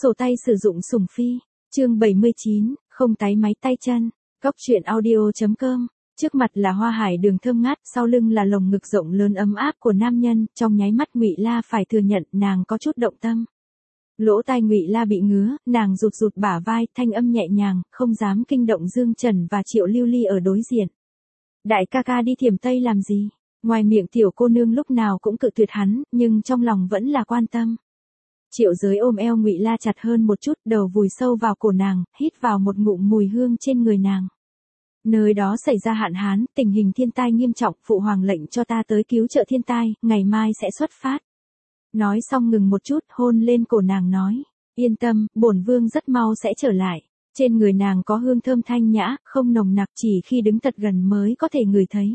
Sổ tay sử dụng sủng phi. Chương 79, không tái máy tay chân. Góc truyện audio.com. Trước mặt là hoa hải đường thơm ngát, sau lưng là lồng ngực rộng lớn ấm áp của nam nhân, trong nháy mắt Ngụy La phải thừa nhận nàng có chút động tâm. Lỗ tai Ngụy La bị ngứa, nàng rụt rụt bả vai, thanh âm nhẹ nhàng, không dám kinh động Dương Trần và Triệu Lưu Ly ở đối diện. Đại ca ca đi Thiểm Tây làm gì? Ngoài miệng tiểu cô nương lúc nào cũng cự tuyệt hắn, nhưng trong lòng vẫn là quan tâm. Triệu Giới ôm eo Ngụy La chặt hơn một chút, đầu vùi sâu vào cổ nàng, hít vào một ngụm mùi hương trên người nàng. Nơi đó xảy ra hạn hán, tình hình thiên tai nghiêm trọng, phụ hoàng lệnh cho ta tới cứu trợ thiên tai, ngày mai sẽ xuất phát. Nói xong ngừng một chút, hôn lên cổ nàng nói, yên tâm, bổn vương rất mau sẽ trở lại. Trên người nàng có hương thơm thanh nhã, không nồng nặc, chỉ khi đứng thật gần mới có thể ngửi thấy.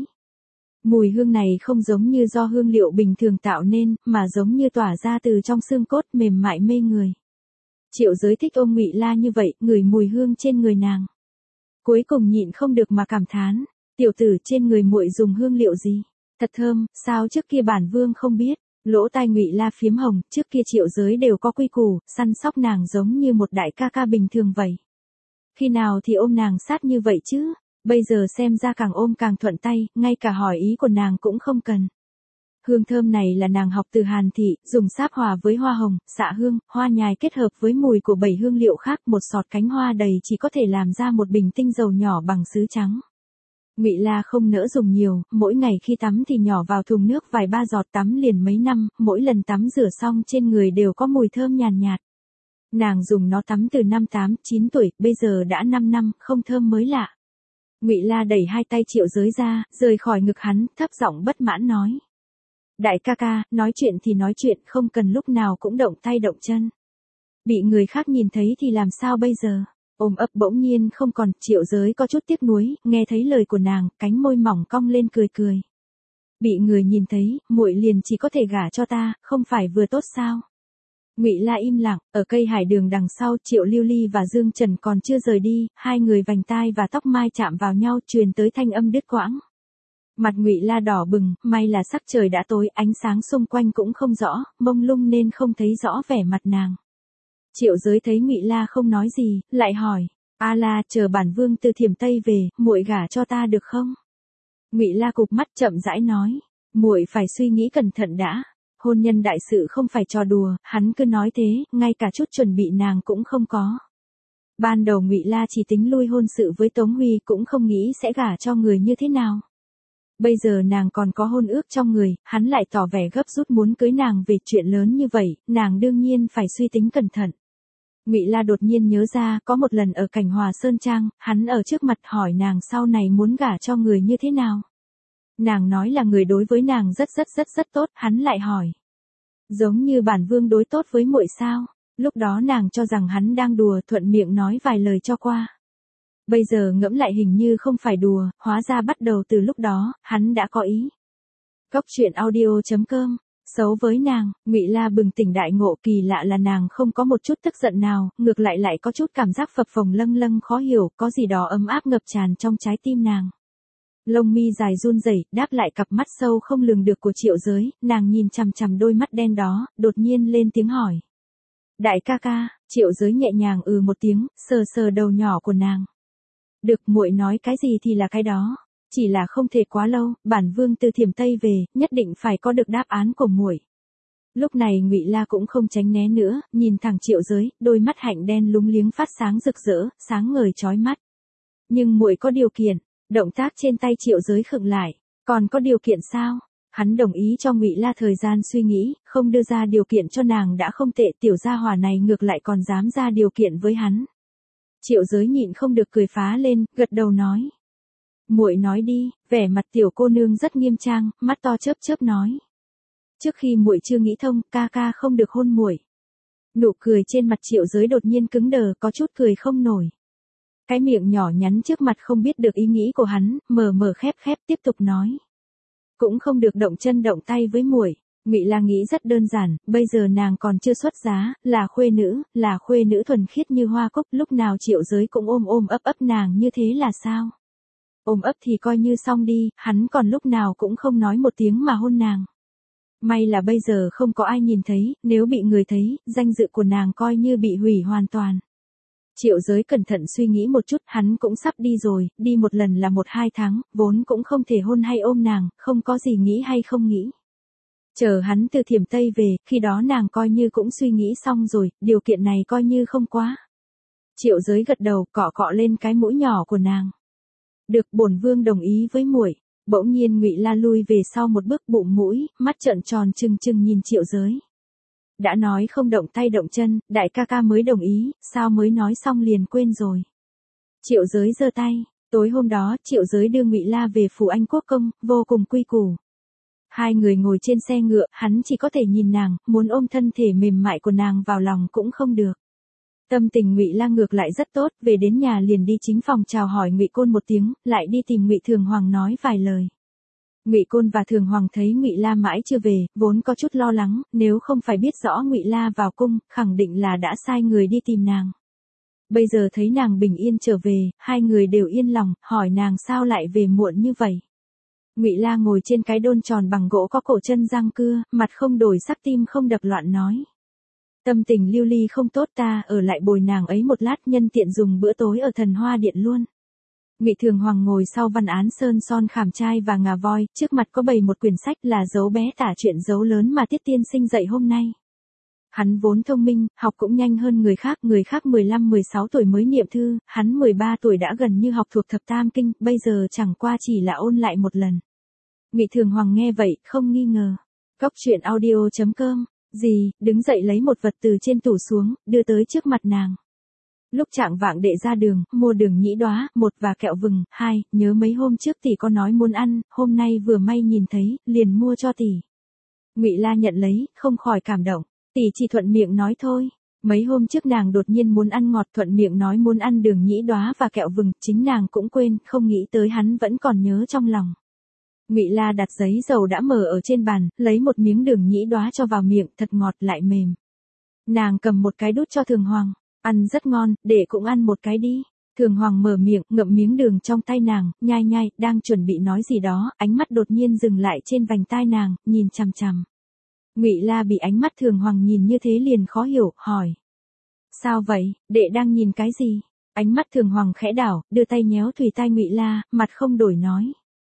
Mùi hương này không giống như do hương liệu bình thường tạo nên, mà giống như tỏa ra từ trong xương cốt mềm mại mê người. Triệu Giới thích ôm Ngụy La như vậy, ngửi mùi hương trên người nàng. Cuối cùng nhịn không được mà cảm thán, tiểu tử trên người muội dùng hương liệu gì? Thật thơm, sao trước kia bản vương không biết? Lỗ tai Ngụy La phiếm hồng, trước kia Triệu Giới đều có quy củ, săn sóc nàng giống như một đại ca ca bình thường vậy. Khi nào thì ôm nàng sát như vậy chứ? Bây giờ xem ra càng ôm càng thuận tay, ngay cả hỏi ý của nàng cũng không cần. Hương thơm này là nàng học từ Hàn Thị, dùng sáp hòa với hoa hồng, xạ hương, hoa nhài kết hợp với mùi của 7 hương liệu khác, một sọt cánh hoa đầy chỉ có thể làm ra một bình tinh dầu nhỏ bằng sứ trắng. Ngụy La không nỡ dùng nhiều, mỗi ngày khi tắm thì nhỏ vào thùng nước vài ba giọt, tắm liền mấy năm, mỗi lần tắm rửa xong trên người đều có mùi thơm nhàn nhạt. Nàng dùng nó tắm từ năm 8-9 tuổi, bây giờ đã 5 năm, không thơm mới lạ. Ngụy La đẩy hai tay Triệu Giới ra, rời khỏi ngực hắn, thấp giọng bất mãn nói. Đại ca ca, nói chuyện thì nói chuyện, không cần lúc nào cũng động tay động chân. Bị người khác nhìn thấy thì làm sao bây giờ? Ôm ấp bỗng nhiên không còn, Triệu Giới có chút tiếc nuối, nghe thấy lời của nàng, cánh môi mỏng cong lên cười cười. Bị người nhìn thấy, muội liền chỉ có thể gả cho ta, không phải vừa tốt sao? Ngụy La im lặng, ở cây hải đường đằng sau, Triệu Lưu Ly và Dương Trần còn chưa rời đi, hai người vành tai và tóc mai chạm vào nhau, truyền tới thanh âm đứt quãng. Mặt Ngụy La đỏ bừng, may là sắc trời đã tối, ánh sáng xung quanh cũng không rõ, mông lung nên không thấy rõ vẻ mặt nàng. Triệu Giới thấy Ngụy La không nói gì, lại hỏi, A La, chờ bản vương từ Thiểm Tây về, muội gả cho ta được không? Ngụy La cụp mắt chậm rãi nói, muội phải suy nghĩ cẩn thận đã. Hôn nhân đại sự không phải trò đùa, hắn cứ nói thế, ngay cả chút chuẩn bị nàng cũng không có. Ban đầu Ngụy La chỉ tính lui hôn sự với Tống Huy, cũng không nghĩ sẽ gả cho người như thế nào. Bây giờ nàng còn có hôn ước trong người, hắn lại tỏ vẻ gấp rút muốn cưới nàng về chuyện lớn như vậy, nàng đương nhiên phải suy tính cẩn thận. Ngụy La đột nhiên nhớ ra, có một lần ở Cảnh Hòa Sơn Trang, hắn ở trước mặt hỏi nàng sau này muốn gả cho người như thế nào. Nàng nói là người đối với nàng rất tốt, hắn lại hỏi. Giống như bản vương đối tốt với muội sao? Lúc đó nàng cho rằng hắn đang đùa, thuận miệng nói vài lời cho qua. Bây giờ ngẫm lại hình như không phải đùa, hóa ra bắt đầu từ lúc đó, hắn đã có ý. Góc truyện audio.com. Xấu với nàng, Ngụy La bừng tỉnh đại ngộ, kỳ lạ là nàng không có một chút tức giận nào, ngược lại có chút cảm giác phập phồng lâng lâng khó hiểu, có gì đó ấm áp ngập tràn trong trái tim nàng. Lông mi dài run rẩy, đáp lại cặp mắt sâu không lường được của Triệu Giới, nàng nhìn chằm chằm đôi mắt đen đó, đột nhiên lên tiếng hỏi. Đại ca ca, Triệu Giới nhẹ nhàng một tiếng, sờ sờ đầu nhỏ của nàng. Được, muội nói cái gì thì là cái đó, chỉ là không thể quá lâu, bản vương từ Thiểm Tây về, nhất định phải có được đáp án của muội. Lúc này Ngụy La cũng không tránh né nữa, nhìn thẳng Triệu Giới, đôi mắt hạnh đen lúng liếng phát sáng rực rỡ, sáng ngời chói mắt. Nhưng muội có điều kiện. Động tác trên tay Triệu Giới khựng lại, còn có điều kiện sao? Hắn đồng ý cho Ngụy La thời gian suy nghĩ, không đưa ra điều kiện cho nàng đã không tệ, tiểu gia hỏa này ngược lại còn dám ra điều kiện với hắn. Triệu Giới nhịn không được cười phá lên, gật đầu nói. Muội nói đi, vẻ mặt tiểu cô nương rất nghiêm trang, mắt to chớp chớp nói. Trước khi muội chưa nghĩ thông, ca ca không được hôn muội. Nụ cười trên mặt Triệu Giới đột nhiên cứng đờ, có chút cười không nổi. Cái miệng nhỏ nhắn trước mặt không biết được ý nghĩ của hắn, mở khép tiếp tục nói. Cũng không được động chân động tay với muội. Ngụy La nghĩ rất đơn giản, bây giờ nàng còn chưa xuất giá, là khuê nữ thuần khiết như hoa cúc, lúc nào Triệu Giới cũng ôm ấp nàng như thế là sao? Ôm ấp thì coi như xong đi, hắn còn lúc nào cũng không nói một tiếng mà hôn nàng. May là bây giờ không có ai nhìn thấy, nếu bị người thấy, danh dự của nàng coi như bị hủy hoàn toàn. Triệu Giới cẩn thận suy nghĩ một chút, hắn cũng sắp đi rồi, đi một lần là 1-2 tháng, vốn cũng không thể hôn hay ôm nàng, không có gì nghĩ hay không nghĩ. Chờ hắn từ Thiểm Tây về, khi đó nàng coi như cũng suy nghĩ xong rồi, điều kiện này coi như không quá. Triệu Giới gật đầu, cọ cọ lên cái mũi nhỏ của nàng. Được, bổn vương đồng ý với muội. Bỗng nhiên Ngụy La lui về sau một bước, bụng mũi, mắt trợn tròn trừng trừng nhìn Triệu Giới. Đã nói không động tay động chân, đại ca ca mới đồng ý, sao mới nói xong liền quên rồi. Triệu Giới giơ tay, tối hôm đó, Triệu Giới đưa Ngụy La về phủ Anh Quốc công, vô cùng quy củ. Hai người ngồi trên xe ngựa, hắn chỉ có thể nhìn nàng, muốn ôm thân thể mềm mại của nàng vào lòng cũng không được. Tâm tình Ngụy La ngược lại rất tốt, về đến nhà liền đi chính phòng chào hỏi Ngụy Côn một tiếng, lại đi tìm Ngụy Thường Hoàng nói vài lời. Ngụy Côn và Thường Hoàng thấy Ngụy La mãi chưa về, vốn có chút lo lắng, nếu không phải biết rõ Ngụy La vào cung, khẳng định là đã sai người đi tìm nàng. Bây giờ thấy nàng bình yên trở về, hai người đều yên lòng, hỏi nàng sao lại về muộn như vậy. Ngụy La ngồi trên cái đôn tròn bằng gỗ có cổ chân răng cưa, mặt không đổi sắc, tim không đập loạn nói. Tâm tình Lưu Ly không tốt, ta ở lại bồi nàng ấy một lát, nhân tiện dùng bữa tối ở Thần Hoa Điện luôn. Ngụy Thường Hoàng ngồi sau văn án sơn son khảm trai và ngà voi, trước mặt có bày một quyển sách là dấu bé tả chuyện dấu lớn mà Tiết tiên sinh dạy hôm nay. Hắn vốn thông minh, học cũng nhanh hơn người khác 15-16 tuổi mới niệm thư, hắn 13 tuổi đã gần như học thuộc thập tam kinh, bây giờ chẳng qua chỉ là ôn lại một lần. Ngụy Thường Hoàng nghe vậy, không nghi ngờ. Cóc truyện audio.com, gì, đứng dậy lấy một vật từ trên tủ xuống, đưa tới trước mặt nàng. Lúc trạng vạng đệ ra đường, mua đường nhĩ đóa, 1 và kẹo vừng, 2, nhớ mấy hôm trước tỷ có nói muốn ăn, hôm nay vừa may nhìn thấy, liền mua cho tỷ. Ngụy La nhận lấy, không khỏi cảm động, tỷ chỉ thuận miệng nói thôi. Mấy hôm trước nàng đột nhiên muốn ăn ngọt, thuận miệng nói muốn ăn đường nhĩ đóa và kẹo vừng, chính nàng cũng quên, không nghĩ tới hắn vẫn còn nhớ trong lòng. Ngụy La đặt giấy dầu đã mở ở trên bàn, lấy một miếng đường nhĩ đóa cho vào miệng, thật ngọt lại mềm. Nàng cầm một cái đút cho Thường Hoàng, ăn rất ngon, để cũng ăn một cái đi. Thường Hoàng mở miệng, ngậm miếng đường trong tay nàng, nhai nhai, đang chuẩn bị nói gì đó, ánh mắt đột nhiên dừng lại trên vành tai nàng, nhìn chằm chằm. Ngụy La bị ánh mắt Thường Hoàng nhìn như thế liền khó hiểu, hỏi. Sao vậy, đệ đang nhìn cái gì? Ánh mắt Thường Hoàng khẽ đảo, đưa tay nhéo thùy tai Ngụy La, mặt không đổi nói.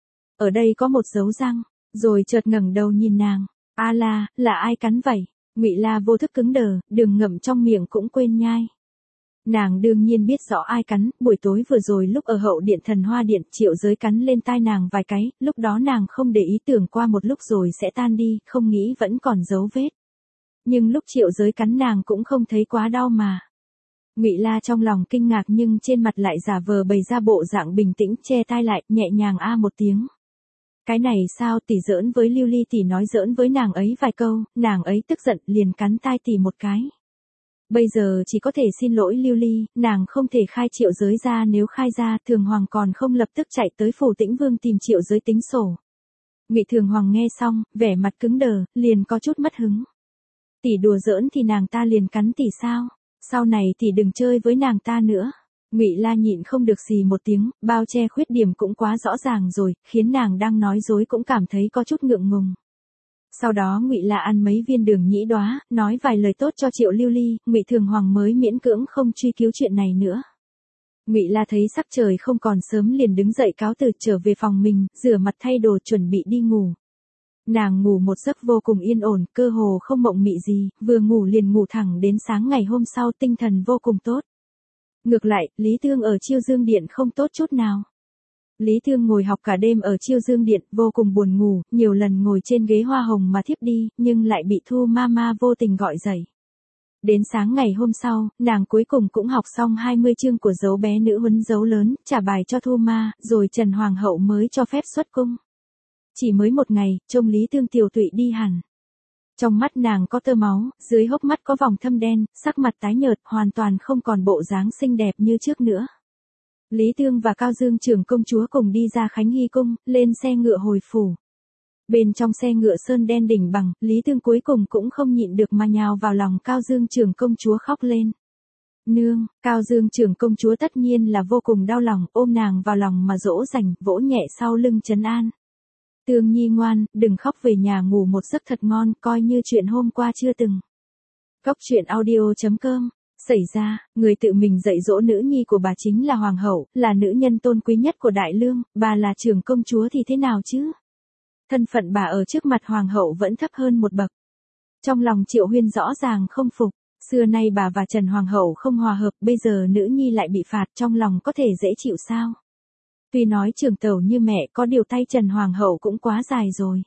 Ở đây có một dấu răng, rồi chợt ngẩng đầu nhìn nàng. A la, là ai cắn vậy? Ngụy La vô thức cứng đờ, đường ngậm trong miệng cũng quên nhai. Nàng đương nhiên biết rõ ai cắn, buổi tối vừa rồi lúc ở hậu điện Thần Hoa Điện, Triệu Giới cắn lên tai nàng vài cái, lúc đó nàng không để ý, tưởng qua một lúc rồi sẽ tan đi, không nghĩ vẫn còn dấu vết. Nhưng lúc Triệu Giới cắn nàng cũng không thấy quá đau mà. Ngụy La trong lòng kinh ngạc nhưng trên mặt lại giả vờ bày ra bộ dạng bình tĩnh, che tai lại, nhẹ nhàng a một tiếng. Cái này sao, tỷ giỡn với Lưu Ly, tỷ nói giỡn với nàng ấy vài câu, nàng ấy tức giận liền cắn tai tỷ một cái. Bây giờ chỉ có thể xin lỗi Lưu Ly, nàng không thể khai Triệu Giới ra, nếu khai ra, Thường Hoàng còn không lập tức chạy tới phủ Tĩnh Vương tìm Triệu Giới tính sổ. Ngụy Thường Hoàng nghe xong, vẻ mặt cứng đờ, liền có chút mất hứng. Tỷ đùa giỡn thì nàng ta liền cắn tỷ sao? Sau này tỷ đừng chơi với nàng ta nữa. Ngụy La nhịn không được xì một tiếng, bao che khuyết điểm cũng quá rõ ràng rồi, khiến nàng đang nói dối cũng cảm thấy có chút ngượng ngùng. Sau đó Ngụy La ăn mấy viên đường nhĩ đóa, nói vài lời tốt cho Triệu Lưu Ly, Ngụy Thường Hoàng mới miễn cưỡng không truy cứu chuyện này nữa. Ngụy La thấy sắc trời không còn sớm liền đứng dậy cáo từ trở về phòng mình, rửa mặt thay đồ chuẩn bị đi ngủ. Nàng ngủ một giấc vô cùng yên ổn, cơ hồ không mộng mị gì, vừa ngủ liền ngủ thẳng đến sáng ngày hôm sau, tinh thần vô cùng tốt. Ngược lại, Lý Thương ở Chiêu Dương Điện không tốt chút nào. Lý Thương ngồi học cả đêm ở Chiêu Dương Điện, vô cùng buồn ngủ, nhiều lần ngồi trên ghế hoa hồng mà thiếp đi, nhưng lại bị Thu Mama vô tình gọi dậy. Đến sáng ngày hôm sau, nàng cuối cùng cũng học xong 20 chương của dấu bé nữ huấn dấu lớn, trả bài cho Thu Ma, rồi Trần Hoàng hậu mới cho phép xuất cung. Chỉ mới một ngày, trông Lý Thương tiều tụy đi hẳn. Trong mắt nàng có tơ máu, dưới hốc mắt có vòng thâm đen, sắc mặt tái nhợt, hoàn toàn không còn bộ dáng xinh đẹp như trước nữa. Lý Thương và Cao Dương trưởng công chúa cùng đi ra Khánh Hy cung, lên xe ngựa hồi phủ. Bên trong xe ngựa sơn đen đỉnh bằng, Lý Thương cuối cùng cũng không nhịn được mà nhào vào lòng Cao Dương trưởng công chúa khóc lên. Nương, Cao Dương trưởng công chúa tất nhiên là vô cùng đau lòng, ôm nàng vào lòng mà dỗ dành, vỗ nhẹ sau lưng trấn an. Tương Nhi ngoan, đừng khóc, về nhà ngủ một giấc thật ngon, coi như chuyện hôm qua chưa từng. Góc truyện audio.com. Xảy ra, người tự mình dạy dỗ nữ nhi của bà chính là hoàng hậu, là nữ nhân tôn quý nhất của đại lương, bà là trưởng công chúa thì thế nào chứ? Thân phận bà ở trước mặt hoàng hậu vẫn thấp hơn một bậc. Trong lòng Triệu Huyên rõ ràng không phục, xưa nay bà và Trần Hoàng hậu không hòa hợp, bây giờ nữ nhi lại bị phạt, trong lòng có thể dễ chịu sao? Tuy nói trưởng tẩu như mẹ, có điều tay Trần Hoàng hậu cũng quá dài rồi.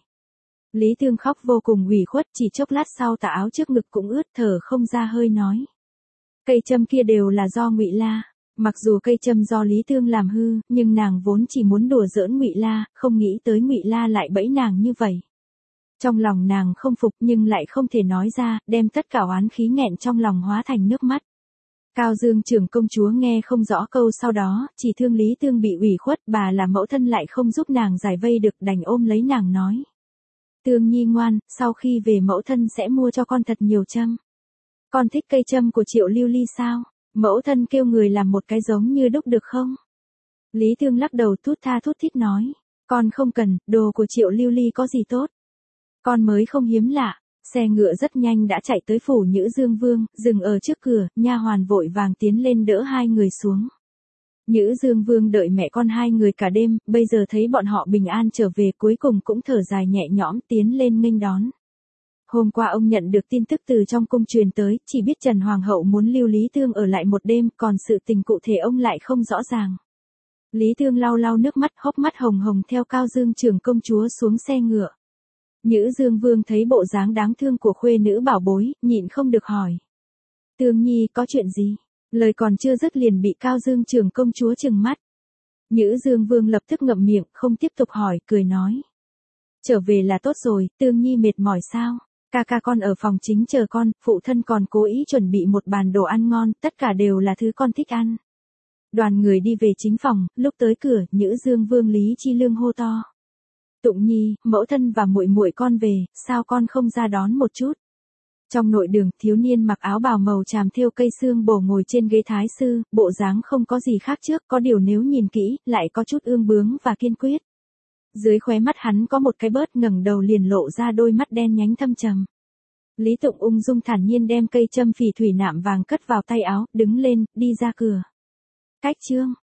Lý Tương khóc vô cùng ủy khuất, chỉ chốc lát sau tà áo trước ngực cũng ướt, thở không ra hơi nói. Cây châm kia đều là do Ngụy La. Mặc dù cây châm do Lý Tương làm hư, nhưng nàng vốn chỉ muốn đùa giỡn Ngụy La, không nghĩ tới Ngụy La lại bẫy nàng như vậy. Trong lòng nàng không phục nhưng lại không thể nói ra, đem tất cả oán khí nghẹn trong lòng hóa thành nước mắt. Cao Dương trưởng công chúa nghe không rõ câu sau đó, chỉ thương Lý Tương bị ủy khuất, bà là mẫu thân lại không giúp nàng giải vây được, đành ôm lấy nàng nói. Tương Nhi ngoan, sau khi về mẫu thân sẽ mua cho con thật nhiều châm. Con thích cây châm của Triệu Lưu Ly sao? Mẫu thân kêu người làm một cái giống như đúc được không? Lý Tương lắc đầu thút tha thút thít nói. Con không cần, đồ của Triệu Lưu Ly có gì tốt. Con mới không hiếm lạ. Xe ngựa rất nhanh đã chạy tới phủ Nhữ Dương Vương, dừng ở trước cửa, nha hoàn vội vàng tiến lên đỡ hai người xuống. Nhữ Dương Vương đợi mẹ con hai người cả đêm, bây giờ thấy bọn họ bình an trở về, cuối cùng cũng thở dài nhẹ nhõm tiến lên nghênh đón. Hôm qua ông nhận được tin tức từ trong cung truyền tới, chỉ biết Trần Hoàng hậu muốn lưu Lý Tương ở lại một đêm, còn sự tình cụ thể ông lại không rõ ràng. Lý Tương lau lau nước mắt, hốc mắt hồng hồng theo Cao Dương trưởng công chúa xuống xe ngựa. Nhữ Dương Vương thấy bộ dáng đáng thương của khuê nữ bảo bối, nhịn không được hỏi. Tương Nhi có chuyện gì? Lời còn chưa dứt liền bị Cao Dương trưởng công chúa trừng mắt. Nhữ Dương Vương lập tức ngậm miệng, không tiếp tục hỏi, cười nói. Trở về là tốt rồi, Tương Nhi mệt mỏi sao? Ca ca con ở phòng chính chờ con, phụ thân còn cố ý chuẩn bị một bàn đồ ăn ngon, tất cả đều là thứ con thích ăn. Đoàn người đi về chính phòng, lúc tới cửa, Nhữ Dương Vương Lý Chi Lương hô to. Tụng Nhi, mẫu thân và muội muội con về, sao con không ra đón một chút? Trong nội đường, thiếu niên mặc áo bào màu tràm thêu cây xương bổ ngồi trên ghế thái sư, bộ dáng không có gì khác trước, có điều nếu nhìn kỹ, lại có chút ương bướng và kiên quyết. Dưới khóe mắt hắn có một cái bớt, ngẩng đầu liền lộ ra đôi mắt đen nhánh thâm trầm. Lý Tụng ung dung thản nhiên đem cây châm phỉ thủy nạm vàng cất vào tay áo, đứng lên, đi ra cửa. Cách chương